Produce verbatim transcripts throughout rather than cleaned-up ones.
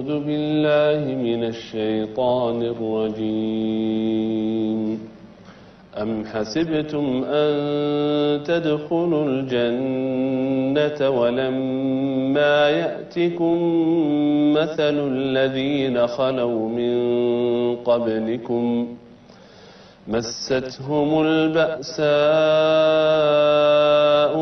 أعوذ بالله من الشيطان الرجيم أم حسبتم أن تدخلوا الجنة ولما يأتكم مثل الذين خلوا من قبلكم مستهم البأساء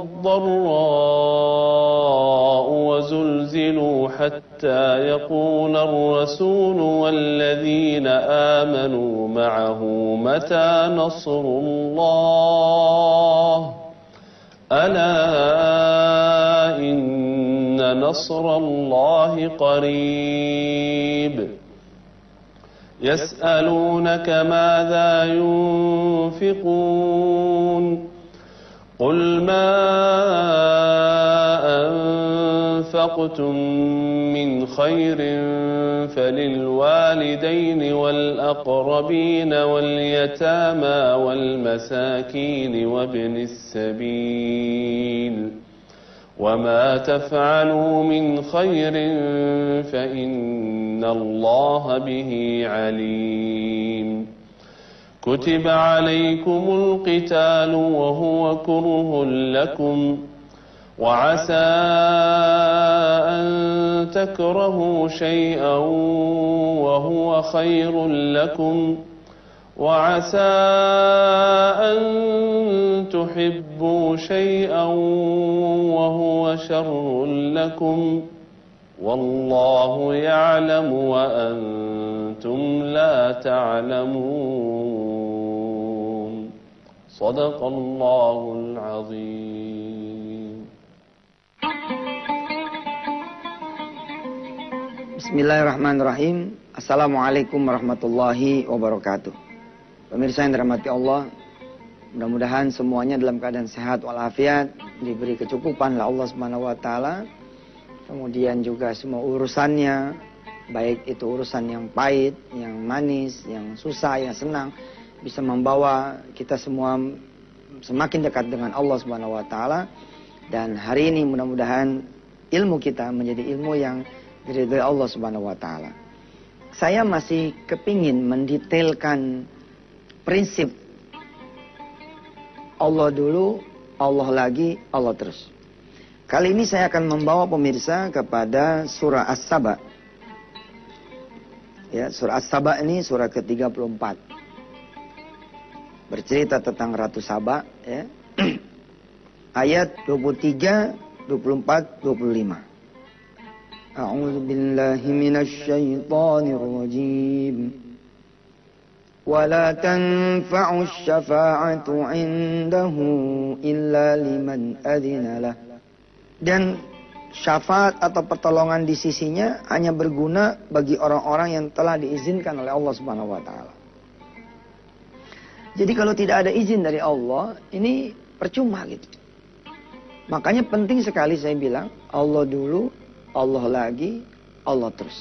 والضراء وزلزلوا حتى يقول الرسول والذين آمنوا معه متى نصر الله ألا إن نصر الله قريب يسألونك ماذا ينفقون قل ما أنفقتم من خير فللوالدين والأقربين واليتامى والمساكين وابن السبيل وما تفعلوا من خير فإن الله به عليم كتب عليكم القتال وهو كره لكم وعسى أن تكرهوا شيئا وهو خير لكم وعسى أن تحبوا شيئا وهو شر لكم والله يعلم وأنتم لا تعلمون صدق الله العظيم. Bismillahirrahmanirrahim. Assalamualaikum warahmatullahi wabarakatuh. Pemirsa yang dirahmati Allah, mudah-mudahan semuanya dalam keadaan sehat walafiat, diberi kecukupan oleh Allah Subhanahu wa taala. Kemudian juga semua urusannya, baik itu urusan yang pahit, yang manis, yang susah, yang senang, bisa membawa kita semua semakin dekat dengan Allah Subhanahu wa taala. Dan hari ini mudah-mudahan ilmu kita menjadi ilmu yang diridhai Allah Subhanahu wa taala. Saya masih kepingin mendetailkan prinsip Allah dulu, Allah lagi, Allah terus. Kali ini saya akan membawa pemirsa kepada surah As-Saba. Ya, surah As-Saba ini surah ke tiga puluh empat. Bercerita tentang Ratu Saba, ya. Ayat dua puluh tiga, dua puluh empat, dua puluh lima. A'udzu billahi minasy syaithanir rajim. ولا تنفع الشفاعة عنده إلا لمن أذن له. Dan syafaat atau pertolongan di sisinya hanya berguna bagi orang-orang yang telah diizinkan oleh Allah Subhanahu wa taala. Jadi kalau tidak ada izin dari Allah, ini percuma gitu. Makanya penting sekali saya bilang, Allah dulu, Allah lagi, Allah terus.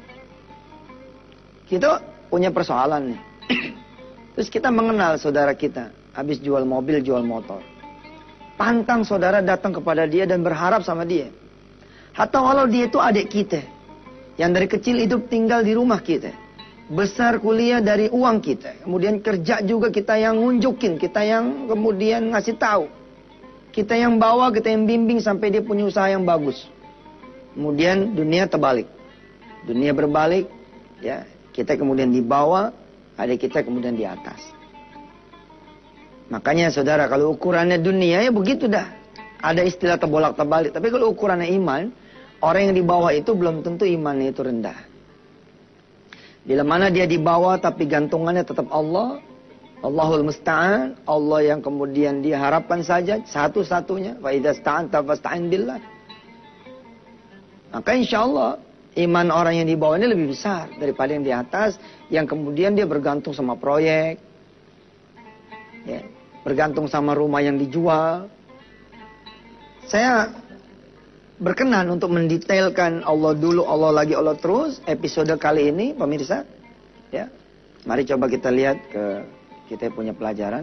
Kita punya persoalan nih. Terus kita mengenal saudara kita, habis jual mobil, jual motor. Pantang saudara datang kepada dia dan berharap sama dia. Atau kalau dia itu adik kita, yang dari kecil hidup tinggal di rumah kita, besar kuliah dari uang kita, kemudian kerja juga kita yang ngunjukin, kita yang kemudian ngasih tahu, kita yang bawa, kita yang bimbing sampai dia punya usaha yang bagus. Kemudian dunia terbalik, dunia berbalik, ya kita kemudian dibawa, adik kita kemudian di atas. Makanya saudara, kalau ukurannya dunia ya begitu dah. Ada istilah terbolak terbalik. Tapi kalau ukurannya iman, orang yang di bawah itu belum tentu imannya itu rendah. Bila mana dia di bawah tapi gantungannya tetap Allah, Allahul Musta'an, Allah yang kemudian diharapkan saja satu-satunya. Wa idza sta'anta fasta'in billah. Maka insya Allah iman orang yang di bawah ini lebih besar daripada yang di atas, yang kemudian dia bergantung sama proyek, ya, bergantung sama rumah yang dijual. Saya berkenan untuk mendetailkan Allah dulu, Allah lagi, Allah terus. Episode kali ini, pemirsa, ya, mari coba kita lihat ke kita punya pelajaran.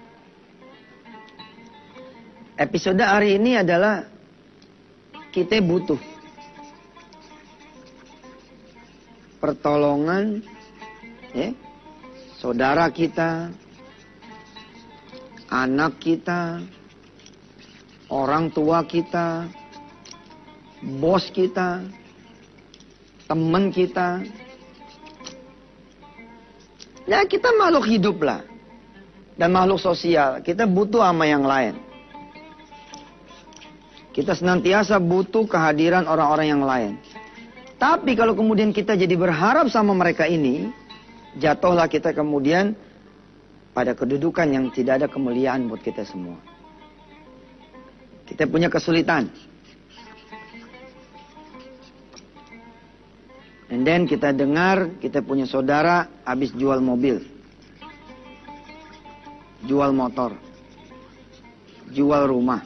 Episode hari ini adalah kita butuh pertolongan, ya, saudara kita, anak kita, orang tua kita, bos kita, teman kita. Ya kita makhluk hidup lah. Dan makhluk sosial. Kita butuh sama yang lain. Kita senantiasa butuh kehadiran orang-orang yang lain. Tapi kalau kemudian kita jadi berharap sama mereka ini, jatuhlah kita kemudian pada kedudukan yang tidak ada kemuliaan buat kita semua. Kita punya kesulitan. And then kita dengar, kita punya saudara habis jual mobil, jual motor, jual rumah.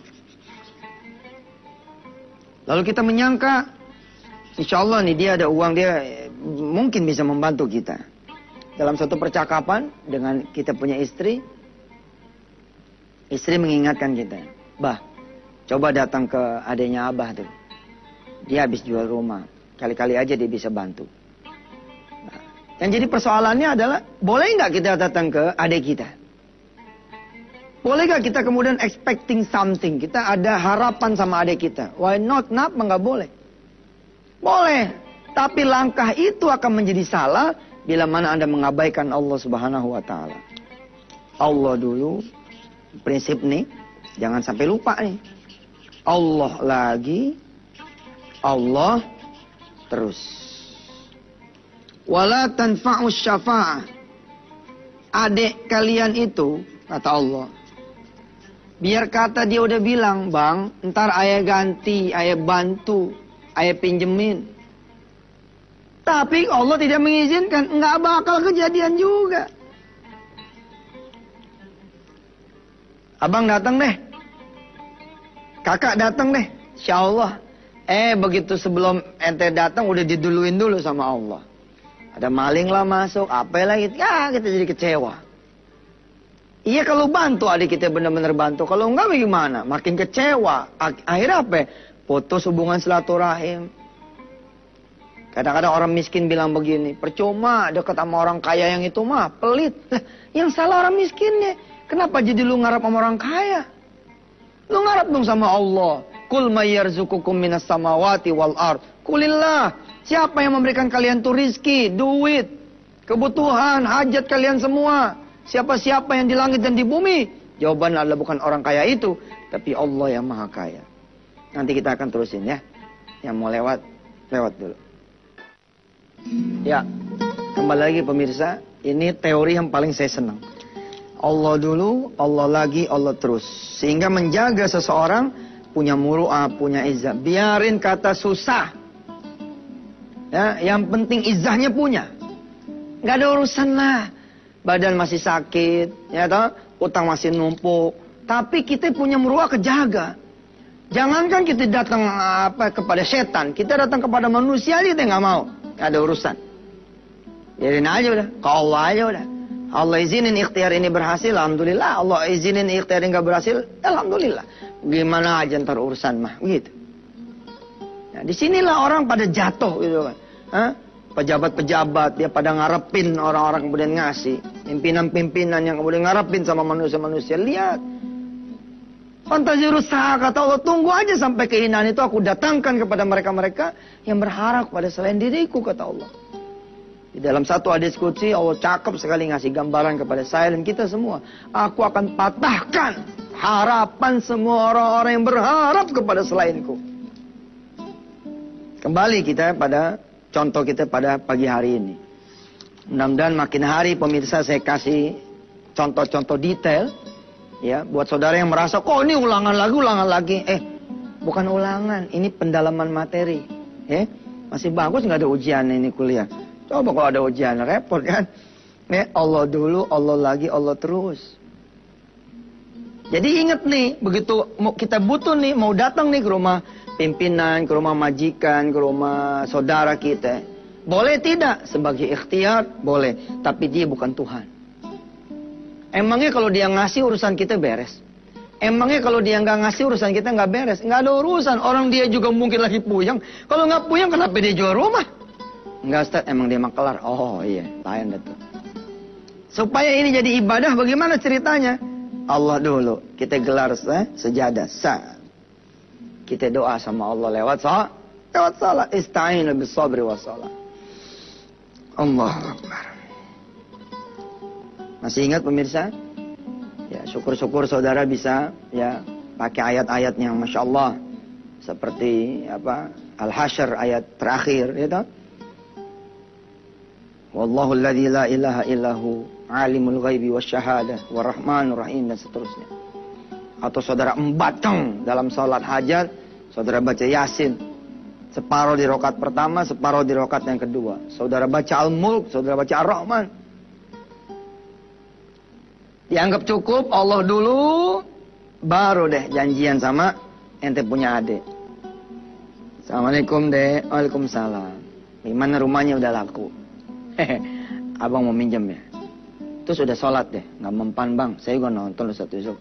Lalu kita menyangka, insya Allah nih dia ada uang, dia mungkin bisa membantu kita. Dalam suatu percakapan dengan kita punya istri, istri mengingatkan kita, bah, coba datang ke adanya Abah tuh. Dia habis jual rumah. Kali-kali aja dia bisa bantu. Nah, yang jadi persoalannya adalah, boleh nggak kita datang ke adik kita? Boleh nggak kita kemudian expecting something? Kita ada harapan sama adik kita. Why not? Kenapa nggak boleh? Boleh. Tapi langkah itu akan menjadi salah bila mana Anda mengabaikan Allah Subhanahu wa Ta'ala. Allah dulu, prinsip nih, jangan sampai lupa nih. Allah lagi, Allah terus. Wala tanfa'us syafa'ah. Adik kalian itu, kata Allah, biar kata dia udah bilang, bang, ntar ayah ganti, ayah bantu, ayah pinjemin. Tapi Allah tidak mengizinkan, nggak bakal kejadian juga. Abang datang deh, kakak datang deh, insya Allah. Eh begitu sebelum ente datang udah diduluin dulu sama Allah. Ada maling lah masuk, apa lagi, ya kita jadi kecewa. Iya kalau bantu adik kita benar-benar bantu, kalau enggak bagaimana? Makin kecewa. Akhirnya apa? Putus hubungan silaturahim. Kadang-kadang orang miskin bilang begini, percuma dekat sama orang kaya yang itu mah pelit. Lah, yang salah orang miskinnya. Kenapa jadi lu ngarap sama orang kaya? Lu ngarap dong sama Allah. Kul may yarzuqukum minas samawati wal ard. Kulillah. Siapa yang memberikan kalian tuh rizki, duit, kebutuhan, hajat kalian semua? Siapa-siapa yang di langit dan di bumi? Jawaban adalah bukan orang kaya itu, tapi Allah yang maha kaya. Nanti kita akan terusin ya. Yang mau lewat, lewat dulu. Ya, kembali lagi pemirsa. Ini teori yang paling saya senang. Allah dulu, Allah lagi, Allah terus. Sehingga menjaga seseorang punya muru'ah, punya izzah. Biarin kata susah. Ya, yang penting izzahnya punya. Gak ada urusan lah. Badan masih sakit, ya toh, utang masih numpuk. Tapi kita punya muru'ah kejaga. Jangankan kita datang apa kepada setan, kita datang kepada manusia aja kita nggak mau. Gak ada urusan. Biarin aja udah, ke Allah aja udah. Allah izinin ikhtiar ini berhasil, alhamdulillah. Allah izinin ikhtiar ini nggak berhasil, alhamdulillah. Gimana aja ntar urusan mah, begitu. Nah, disinilah orang pada jatuh gitu kan. Hah? Pejabat-pejabat dia pada ngarepin orang-orang kemudian ngasih. Pimpinan-pimpinan yang kemudian ngarepin sama manusia-manusia. Lihat. Fantasi rusak, kata Allah, tunggu aja sampai kehinaan itu aku datangkan kepada mereka-mereka yang berharap kepada selain diriku, kata Allah. Di dalam satu hadis qudsi Allah cakep sekali ngasih gambaran kepada saya dan kita semua. Aku akan patahkan harapan semua orang-orang yang berharap kepada selainku. Kembali kita pada contoh kita pada pagi hari ini. Mudah-mudahan makin hari pemirsa saya kasih contoh-contoh detail. Ya, buat saudara yang merasa, kok ini ulangan lagi, ulangan lagi. Eh, bukan ulangan, ini pendalaman materi. Ya, masih bagus nggak ada ujian ini kuliah. Coba kalau ada ujian, repot kan. Ya, Allah dulu, Allah lagi, Allah terus. Jadi ingat nih, begitu kita butuh nih, mau datang nih ke rumah pimpinan, ke rumah majikan, ke rumah saudara kita. Boleh tidak? Sebagai ikhtiar, boleh. Tapi dia bukan Tuhan. Emangnya kalau dia ngasih urusan kita beres? Emangnya kalau dia nggak ngasih urusan kita nggak beres? Nggak ada urusan. Orang dia juga mungkin lagi puyeng. Kalau nggak puyeng kenapa dia jual rumah? Enggak Ustaz, emang dia makelar. Oh iya, lain dah tuh. Supaya ini jadi ibadah, bagaimana ceritanya? Allah dulu, kita gelar eh, sejadah, sah. Kita doa sama Allah lewat salat, lewat salat. Ista'inu bis sabri was salat. Allahu Akbar. Masih ingat pemirsa? Ya, syukur-syukur saudara bisa ya pakai ayat-ayat yang Masya Allah. Seperti apa? Al-Hasyr ayat terakhir, ya tahu? Wallahu alladzi la ilaha illahu alimul ghaibi wasyahadah warrahmanur rahim dan seterusnya. Atau saudara embatang dalam salat hajat, saudara baca Yasin. Separuh di rakaat pertama, separuh di rakaat yang kedua. Saudara baca Al-Mulk, saudara baca Ar-Rahman. Dianggap cukup Allah dulu, baru deh janjian sama ente punya adik. Assalamualaikum deh. Waalaikumsalam. Gimana rumahnya udah laku? Abang mau minjem ya? Terus udah sholat deh. Nggak mempan bang. Saya juga nonton Ustaz Yusuf.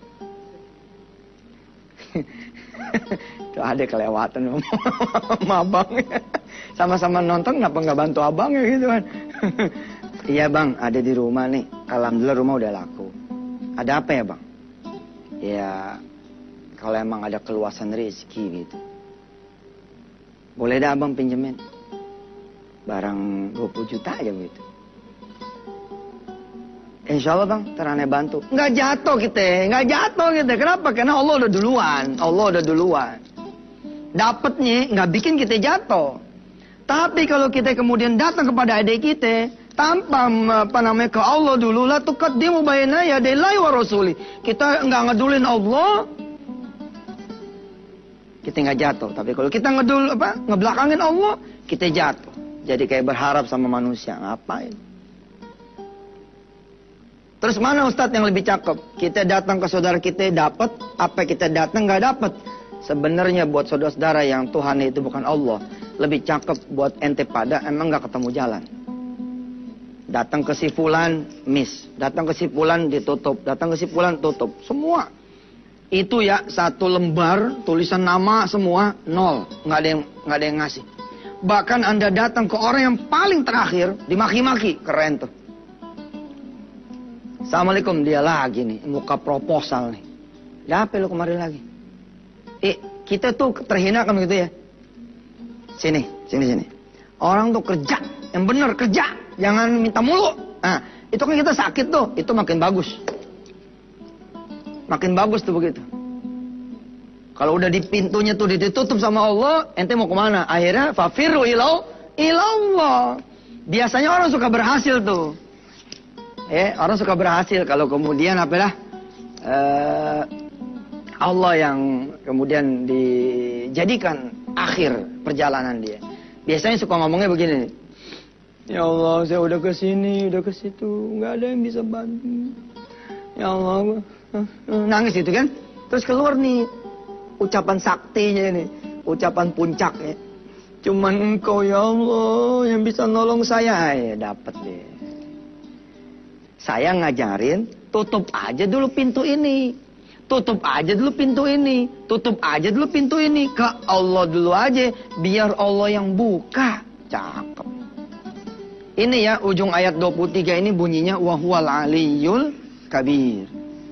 Tuh ada kelewatan sama abang. Sama-sama nonton kenapa nggak bantu abang ya gitu kan? Iya bang, ada di rumah nih. Alhamdulillah rumah udah laku. Ada apa ya bang? Ya kalau emang ada keluasan rezeki gitu. Boleh dah abang pinjemin. Barang dua puluh juta aja begitu. Insya Allah bang, terane bantu. Nggak jatuh kita, nggak jatuh kita. Kenapa? Karena Allah udah duluan. Allah udah duluan. Dapatnya nggak bikin kita jatuh. Tapi kalau kita kemudian datang kepada adik kita, tanpa apa namanya ke Allah dulu lah, tuqaddimu baina yadayillahi wa rasuli. Kita nggak ngedulin Allah, kita nggak jatuh. Tapi kalau kita ngedul apa ngebelakangin Allah, kita jatuh. Jadi kayak berharap sama manusia, ngapain? Terus mana Ustadz yang lebih cakep? Kita datang ke saudara kita dapat, apa kita datang nggak dapat? Sebenarnya buat saudara-saudara yang Tuhan itu bukan Allah, lebih cakep buat ente pada emang nggak ketemu jalan. Datang ke si fulan miss, datang ke si fulan ditutup, datang ke si fulan tutup, semua. Itu ya satu lembar tulisan nama semua nol, nggak ada yang nggak ada yang ngasih. Bahkan Anda datang ke orang yang paling terakhir dimaki-maki, keren tuh. Assalamualaikum, dia lagi nih, muka proposal nih. Ya apa lu kemarin lagi? Eh, kita tuh terhina kan gitu ya. Sini, sini, sini. Orang tuh kerja, yang bener kerja, jangan minta mulu. Nah, itu kan kita sakit tuh, itu makin bagus. Makin bagus tuh begitu. Kalau udah di pintunya tuh ditutup sama Allah, ente mau kemana? Akhirnya, fafiru ilau, ilallah. Biasanya orang suka berhasil tuh. Eh, orang suka berhasil kalau kemudian apalah uh, Allah yang kemudian dijadikan akhir perjalanan dia. Biasanya suka ngomongnya begini. Ya Allah, saya udah ke sini, udah ke situ, nggak ada yang bisa bantu. Ya Allah, nangis itu kan. Terus keluar nih ucapan saktinya ini, ucapan puncaknya. Cuman Engkau ya Allah yang bisa nolong saya, ya dapat deh. Saya ngajarin, tutup aja dulu pintu ini. Tutup aja dulu pintu ini. Tutup aja dulu pintu ini. Ke Allah dulu aja. Biar Allah yang buka. Cakep. Ini ya, ujung ayat dua puluh tiga ini bunyinya. Wahuwal aliyul kabir.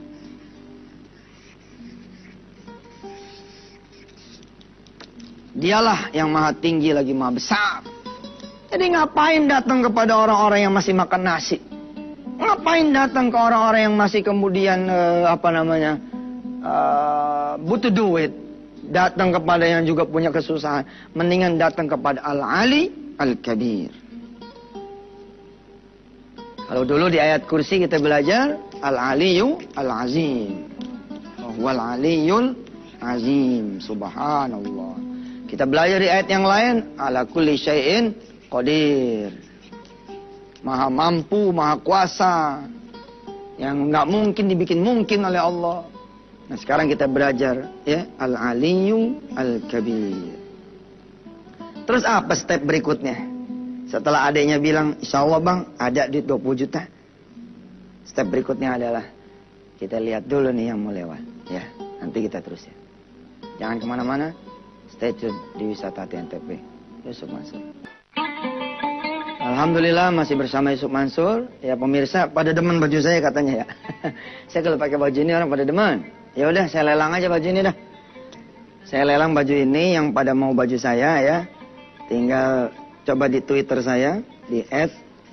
Dialah yang maha tinggi lagi maha besar. Jadi ngapain datang kepada orang-orang yang masih makan nasi? Ngapain datang ke orang-orang yang masih kemudian uh, apa namanya uh, butuh duit? Datang kepada yang juga punya kesusahan. Mendingan datang kepada Al-Ali Al-Kabir. Kalau dulu di ayat kursi kita belajar Al-Aliyu Al-Azim. Wal-Aliyul Azim. Subhanallah. Kita belajar di ayat yang lain ala kulli syai'in qadir. Maha mampu, maha kuasa. Yang nggak mungkin dibikin mungkin oleh Allah. Nah sekarang kita belajar ya Al-Aliyyu Al-Kabir. Terus apa step berikutnya? Setelah adanya bilang insya Allah bang ada di dua puluh juta. Step berikutnya adalah kita lihat dulu nih yang mau lewat. Ya nanti kita terus ya. Jangan kemana-mana. Stay tune di Wisata T N T P. Yusuf masuk. Alhamdulillah masih bersama Yusuf Mansur. Ya pemirsa pada demen baju saya katanya ya. Saya kalau pakai baju ini orang pada demen. Ya udah saya lelang aja baju ini dah. Saya lelang baju ini yang pada mau baju saya ya. Tinggal coba di Twitter saya di et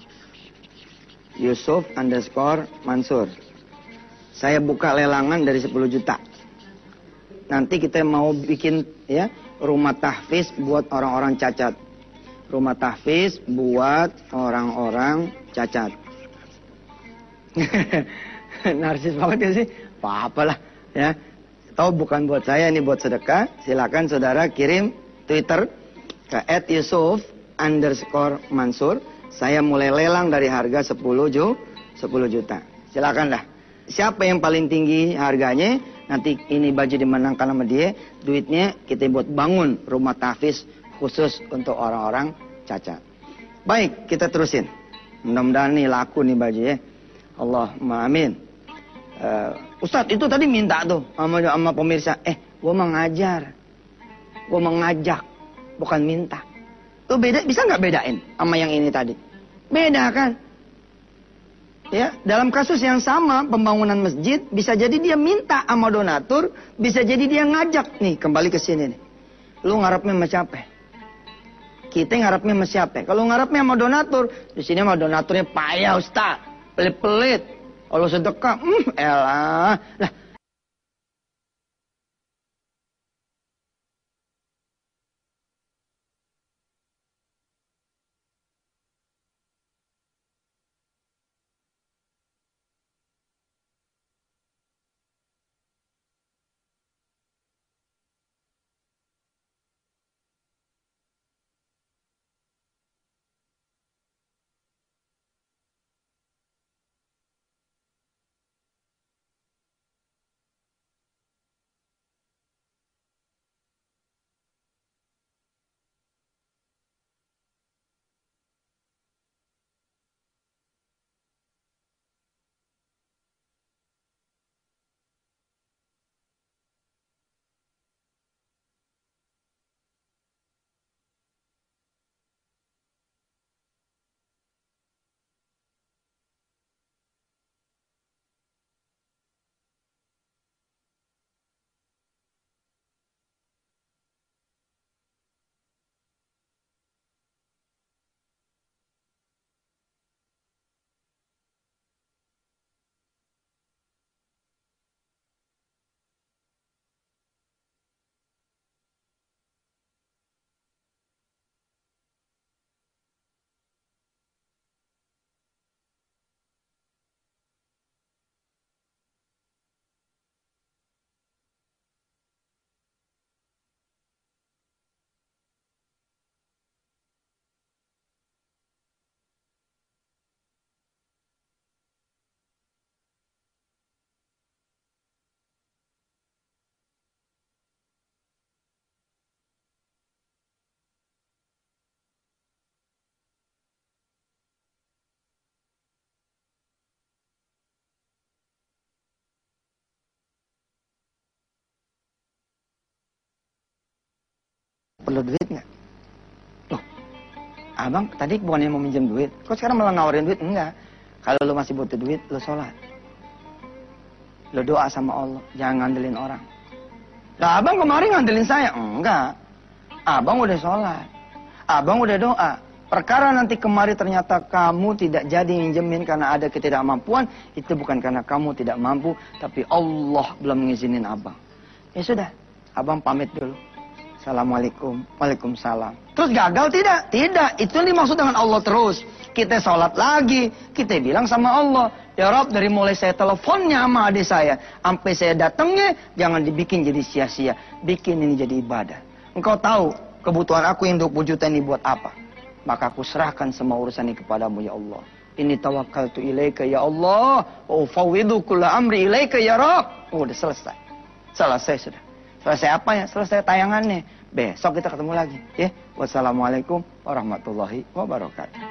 yusuf underscore mansur. Saya buka lelangan dari sepuluh juta. Nanti kita mau bikin ya rumah tahfiz buat orang-orang cacat. Rumah tahfiz buat orang-orang cacat. Narsis banget ya sih. Apa-apalah ya. Tahu bukan buat saya, ini buat sedekah. Silakan saudara kirim Twitter ke et yusuf underscore mansur. Saya mulai lelang dari harga sepuluh juta. Silakan dah. Siapa yang paling tinggi harganya, nanti ini baju dimenangkan sama dia, duitnya kita buat bangun rumah tahfiz khusus untuk orang-orang cacat. Baik, kita terusin. Mudah-mudahan nih laku nih baju ya. Allahumma amin. Uh, Ustadz itu tadi minta tuh sama, sama pemirsa. Eh, gue mengajar. Gue mengajak. Bukan minta. Tuh beda, bisa nggak bedain sama yang ini tadi? Beda kan? Ya, dalam kasus yang sama pembangunan masjid bisa jadi dia minta sama donatur, bisa jadi dia ngajak nih kembali ke sini nih. Lu ngarepnya sama siapa? Kita ngarepnya sama siapa? Kalau ngarepnya sama donatur, di sini sama donaturnya payah Ustaz, pelit-pelit. Kalau sedekah, hmm, elah. Lah, perlu duit nggak? Loh, abang tadi bukannya mau minjem duit, kok sekarang malah nawarin duit? Enggak. Kalau lu masih butuh duit, lu sholat. Lu doa sama Allah, jangan ngandelin orang. Lah abang kemarin ngandelin saya? Enggak. Abang udah sholat. Abang udah doa. Perkara nanti kemari ternyata kamu tidak jadi minjemin karena ada ketidakmampuan, itu bukan karena kamu tidak mampu, tapi Allah belum ngizinin abang. Ya sudah, abang pamit dulu. Assalamualaikum, waalaikumsalam. Terus gagal tidak? Tidak, itu yang dimaksud dengan Allah terus. Kita sholat lagi, kita bilang sama Allah, ya Rob, dari mulai saya teleponnya sama adik saya, sampai saya datangnya, jangan dibikin jadi sia-sia. Bikin ini jadi ibadah. Engkau tahu kebutuhan aku yang dua puluh juta ini buat apa? Maka aku serahkan semua urusan ini kepadamu ya Allah. Ini tawakkaltu ilaika ya Allah, wa ufawwidu kulla amri ilaika ya Rob. Oh, udah selesai. Selesai sudah. Selesai apa ya? Selesai tayangannya. Besok kita ketemu lagi. Ya. Wassalamualaikum warahmatullahi wabarakatuh.